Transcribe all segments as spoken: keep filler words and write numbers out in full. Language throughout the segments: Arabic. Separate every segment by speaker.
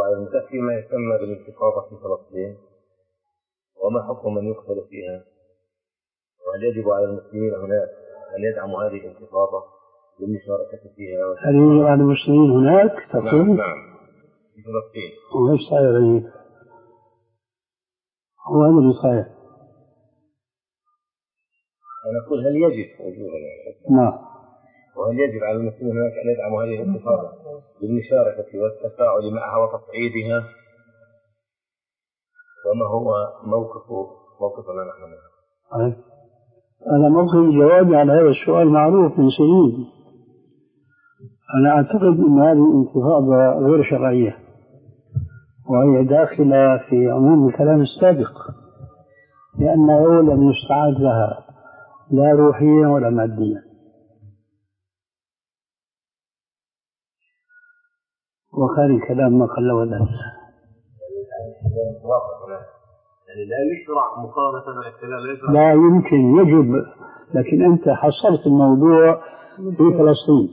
Speaker 1: على المسلمين فيما يسمى بالانتفاضة في فلسطين، وما حكم من يقتل فيها؟ وهل يجب على المسلمين هناك أن يدعموا هذه الانتفاضة بالمشاركة فيها؟
Speaker 2: هل يجب على المسلمين هناك تقول؟
Speaker 1: نعم نعم في فلسطين.
Speaker 2: وإيش صاير هيك؟ هو هذا اللي صاير.
Speaker 1: أنا أقول هل يجب وجوبا يعني؟
Speaker 2: نعم.
Speaker 1: وهل يجب على المسلمين هناك أن يدعموا هذه الانتفاضة بالمشاركة والتفاعل معها وتصعيدها؟ وما هو موقف موقفنا نحن منها؟
Speaker 2: أنا موقف الجواب على هذا السؤال معروف من سنين. أنا أعتقد أن هذه الانتفاضة غير شرعية، وهي داخلة في عموم الكلام السابق، لأنه لم يستعد لها لا روحيا ولا ماديا. وخارج كلام ما قل ودل.
Speaker 1: يعني لا يشرع مقارنة الاحتلال.
Speaker 2: لا يمكن، يجب، لكن أنت حصرت الموضوع في فلسطين.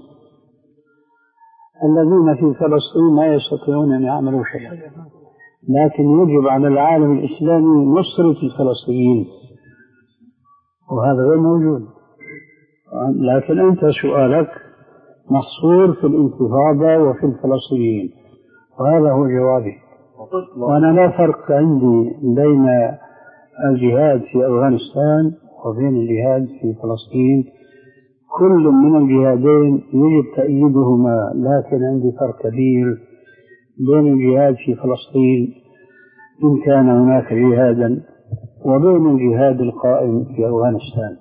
Speaker 2: الذين في فلسطين لا يستطيعون أن يعملوا شيئا، لكن يجب على العالم الإسلامي نصرة الفلسطينيين، وهذا غير موجود. لكن أنت سؤالك محصور في الانتفاضة وفي الفلسطينيين، وهذا هو جوابي. وأنا لا فرق عندي بين الجهاد في أفغانستان وبين الجهاد في فلسطين، كل من الجهادين يجب تأييدهما، لكن عندي فرق كبير بين الجهاد في فلسطين إن كان هناك جهادا وبين الجهاد القائم في أفغانستان.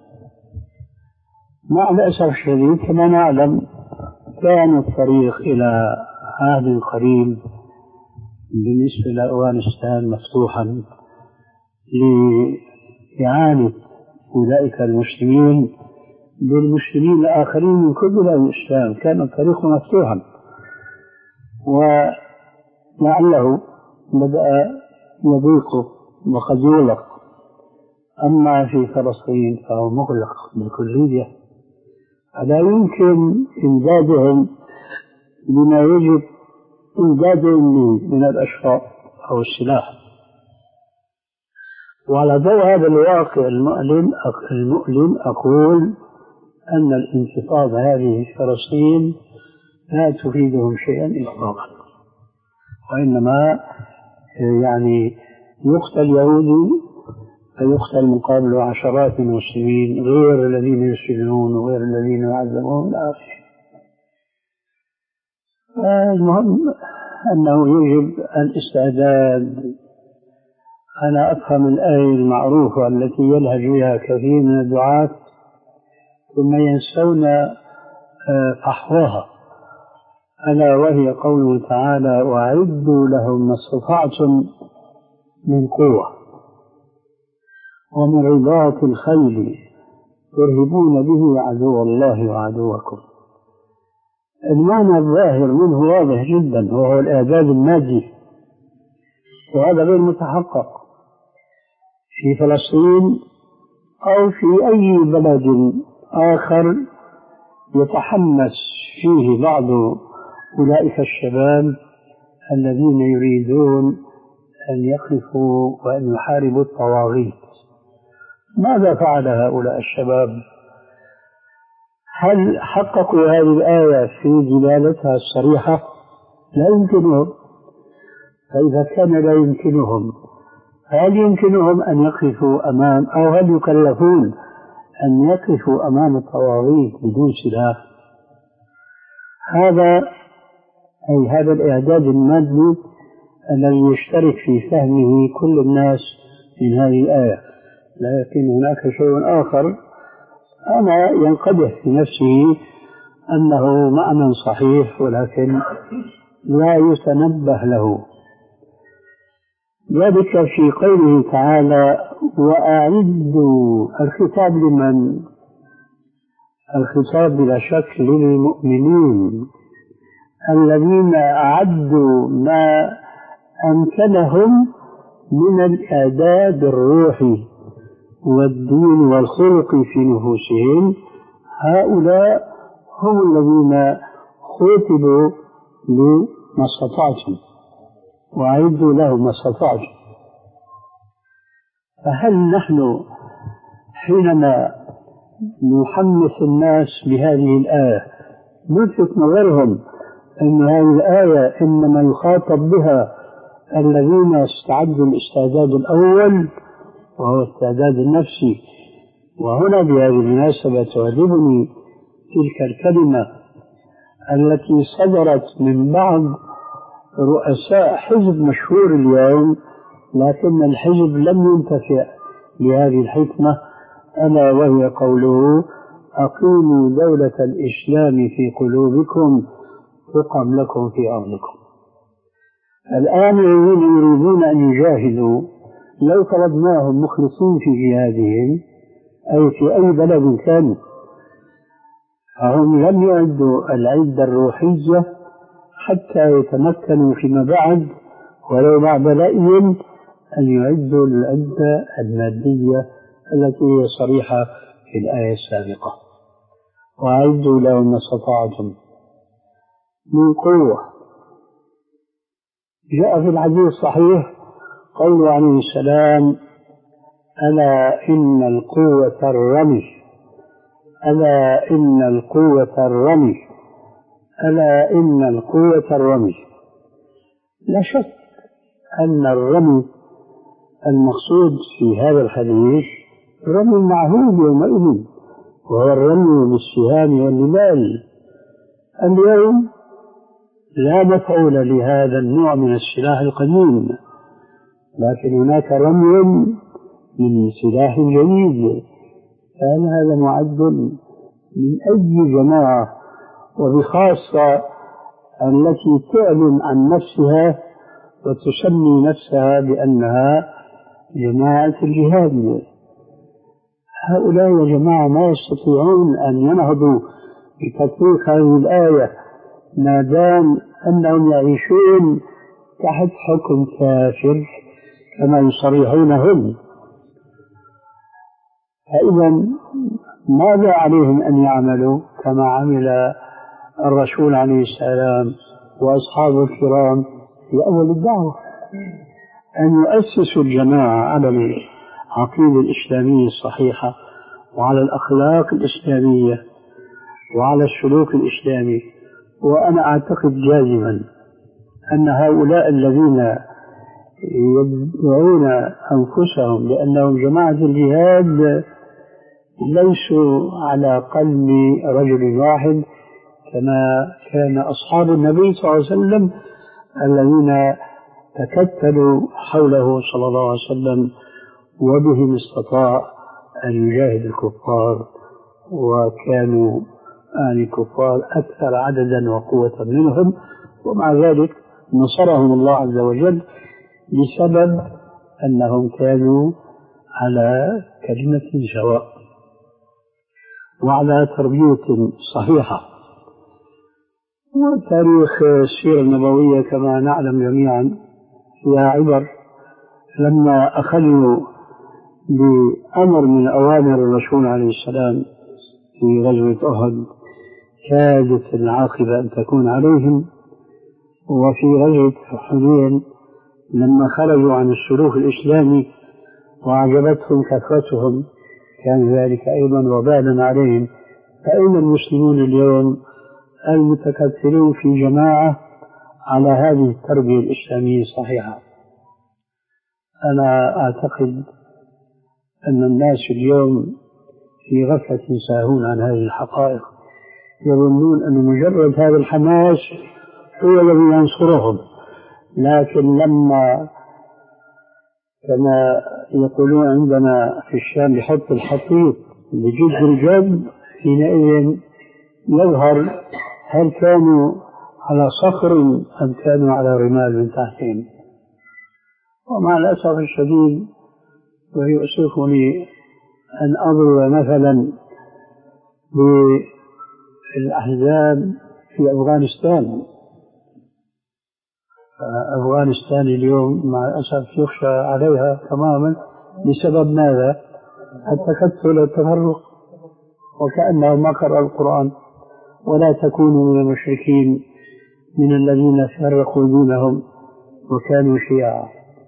Speaker 2: مع الأسف الشديد كما نعلم كان الطريق إلى عهد قريب بالنسبة لأفغانستان مفتوحا لإعانة أولئك المسلمين بالمسلمين الآخرين من كل بلاد الإسلام. كان الطريق مفتوحا، ولعله بدأ يضيق وقد يغلق. أما في فلسطين فهو مغلق بالكلية، فلا يمكن إمدادهم بما يجب إمدادهم من الأشياء أو السلاح. وعلى ضوء هذا الواقع المؤلم المؤلم أقول أن الانتفاضة هذه في فلسطين لا تفيدهم شيئا إطلاقا، وإنما يعني يقتل يهودي فيقتل مقابله عشرات من المسلمين غير الذين يسجنون وغير الذين يعذبون إلى آخره. المهم أنه يجب الاستعداد. أنا أفهم الآية المعروفة التي يلهج بها كثير من الدعاة ثم ينسون فحوها، ألا وهي قوله تعالى: وأعدوا لهم ما استطعتم من قوة ومن رباط الخيل ترهبون به عدو الله وعدوكم. المعنى الظاهر منه واضح جدا، وهو الإعداد المادي، وهذا غير متحقق في فلسطين أو في أي بلد آخر يتحمس فيه بعض أولئك الشباب الذين يريدون أن يقفوا وأن يحاربوا الطواغيت. ماذا فعل هؤلاء الشباب؟ هل حققوا هذه الآية في دلالتها الصريحة؟ لا يمكنهم. فإذا كان لا يمكنهم، هل يمكنهم أن يقفوا أمام، أو هل يكلفون أن يقفوا أمام الطواغيت بدون سلاح؟ هذا أي هذا الإعداد المادي الذي يشترك في فهمه كل الناس من هذه الآية. لكن هناك شيء آخر أنا ينقدح في نفسه أنه معنى صحيح ولكن لا يتنبه له، ذلك في قوله تعالى: وأعدوا. الخطاب لمن؟ الخطاب بلا شك للمؤمنين الذين أعدوا ما أمكنهم من الإعداد الروحي والدين والخلق في نفوسهم. هؤلاء هم الذين خوتبوا بما استطعتم، وأعدوا لهم ما استطعتم. فهل نحن حينما نحمس الناس بهذه الآية نلفت نظرهم أن هذه الآية إنما يخاطب بها الذين استعدوا الاستعداد الأول وهو استعداد النفسي؟ وهنا بهذه المناسبة تعجبني تلك الكلمة التي صدرت من بعض رؤساء حزب مشهور اليوم، لكن الحزب لم ينتفع بهذه الحكمة، ألا وهي قوله: أقيموا دولة الإسلام في قلوبكم تقم لكم في أرضكم. الآن الذين يريدون أن يجاهدوا لو طلبناهم مخلصين في جهادهم أي في أي بلد كانوا، فهم لم يعدوا العدة الروحية حتى يتمكنوا فيما بعد ولو بعد رأي أن يعدوا العدة المادية التي هي صريحة في الآية السابقة: وأعدوا لهم ما استطعتم من قوة. جاء في الحديث الصحيح قوله عليه السلام: ألا إن القوة الرمي، ألا إن القوة الرمي، ألا إن القوة الرمي. لا شك أن الرمي المقصود في هذا الحديث رمي المعهود يومئذ، وهو الرمي بالسهام والنبال. اليوم لا مفعول لهذا النوع من السلاح القديم، لكن هناك رمي من سلاح جديد، كان هذا معد من أي جماعة، وبخاصة التي تعلن عن نفسها وتسمي نفسها بأنها جماعة الجهاد. هؤلاء يا جماعة ما يستطيعون أن ينهضوا بتطبيق هذه الآية ما دام أنهم يعيشون تحت حكم كافر كما يصرحون هم. فإذا ماذا عليهم أن يعملوا كما عمل الرسول عليه السلام وأصحابه الكرام في أول الدعوة؟ أن يؤسسوا الجماعة على العقيدة الإسلامية الصحيحة وعلى الأخلاق الإسلامية وعلى السلوك الإسلامي. وأنا أعتقد جازما أن هؤلاء الذين يدعون أنفسهم بأنهم جماعة الجهاد ليسوا على قلب رجل واحد كما كان أصحاب النبي صلى الله عليه وسلم الذين تكتلوا حوله صلى الله عليه وسلم وبهم استطاع أن يجاهد الكفار، وكانوا آن الكفار أكثر عددا وقوة منهم، ومع ذلك نصرهم الله عز وجل بسبب أنهم كانوا على كلمة سواء وعلى تربية صحيحة. وتاريخ السيرة النبوية كما نعلم جميعا فيها عبر. لما أخذوا بأمر من أوامر الرسول عليه السلام في غزوة أحد كادت العاقبة أن تكون عليهم، وفي غزوة حنين لما خرجوا عن السلوك الإسلامي وأعجبتهم كثرتهم كان ذلك أيضا وبالا عليهم. فأين المسلمون اليوم المتكثرون في جماعة على هذه التربية الإسلامية الصحيحة؟ أنا أعتقد أن الناس اليوم في غفلة ساهون عن هذه الحقائق، يظنون أن مجرد هذا الحماس هو الذي ينصرهم، لكن لما كما يقولون عندنا في الشام بحط الحطيط بجد الجد حينئذ يظهر هل كانوا على صخر أم كانوا على رمال من تحتهم. ومع الأسف الشديد ويؤسفني أن أضرب مثلا بالأحزاب في أفغانستان. أفغانستان اليوم مع الأسف يخشى عليها تماما بسبب ماذا؟ التكتل والتفرق، وكأنه ما قرأ القرآن. ولا تكونوا من المشركين من الذين فرقوا دينهم وكانوا شيعا،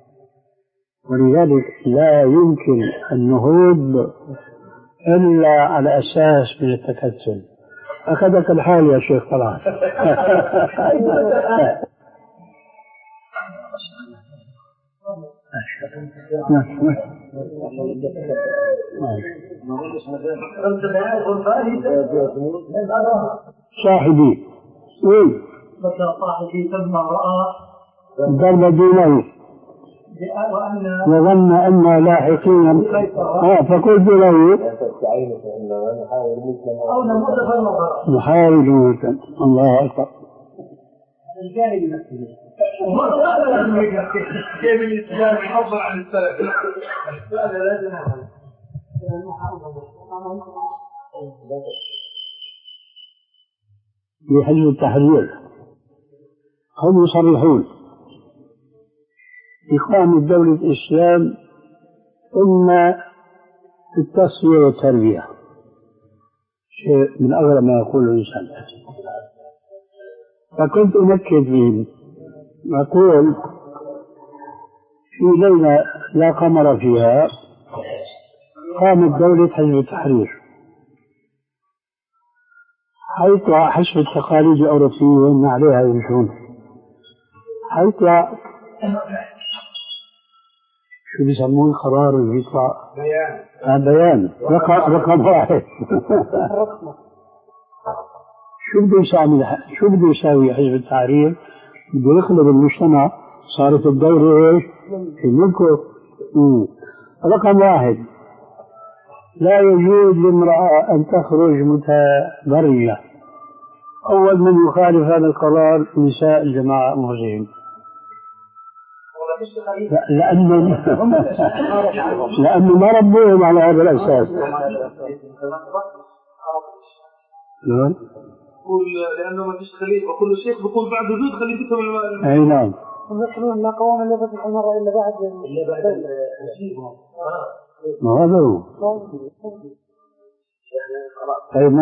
Speaker 2: ولذلك لا يمكن النهوض إلا على أساس من التكتل. أخذك الحال يا شيخ خلاص. صاحبي وين؟
Speaker 3: صاحبي ثم رأى
Speaker 2: ضرب دونه وظن أن لاحقين آه فقلت له نحاول مثلا. الله أكبر.
Speaker 3: كيف الإسلام يحضر عن السلف؟
Speaker 2: في حزب التحرير هم يصرحون إقامة دولة الإسلام إما التصفية والتربية، شيء من أغرب ما يقوله الإنسان. فكنت أمكد بهم أقول في ليلة لا قمر فيها قامت دولة حزب التحرير، حيث حسب التقاليد الأوروبية وإن عليها يمشون، حيث شو بيسموه القرار اللي يطلع؟ بيان. آه بيان رقم رقم واحد. شو بده يساوي شو بده يساوي حزب التحرير؟ بده يخلق المجتمع، صارت الدولة ايش؟ في ملكه. رقم واحد، لا يجوز لامرأة أن تخرج متبرجة. أول من يخالف هذا القرار نساء الجماعة المسلمين، لأنه لأنه ما ربوهم على هذا الأساس. نعم.
Speaker 3: يقول لأنه ما فيش خليفة، كل شيخ بيقول بعد وجود خليفتهم.
Speaker 2: أي نعم.
Speaker 4: هم يقولون لا قوام إلا بفتح المرأة إلا بعد
Speaker 3: إلا بعد الشيخ.
Speaker 2: ما هذا هو. طيب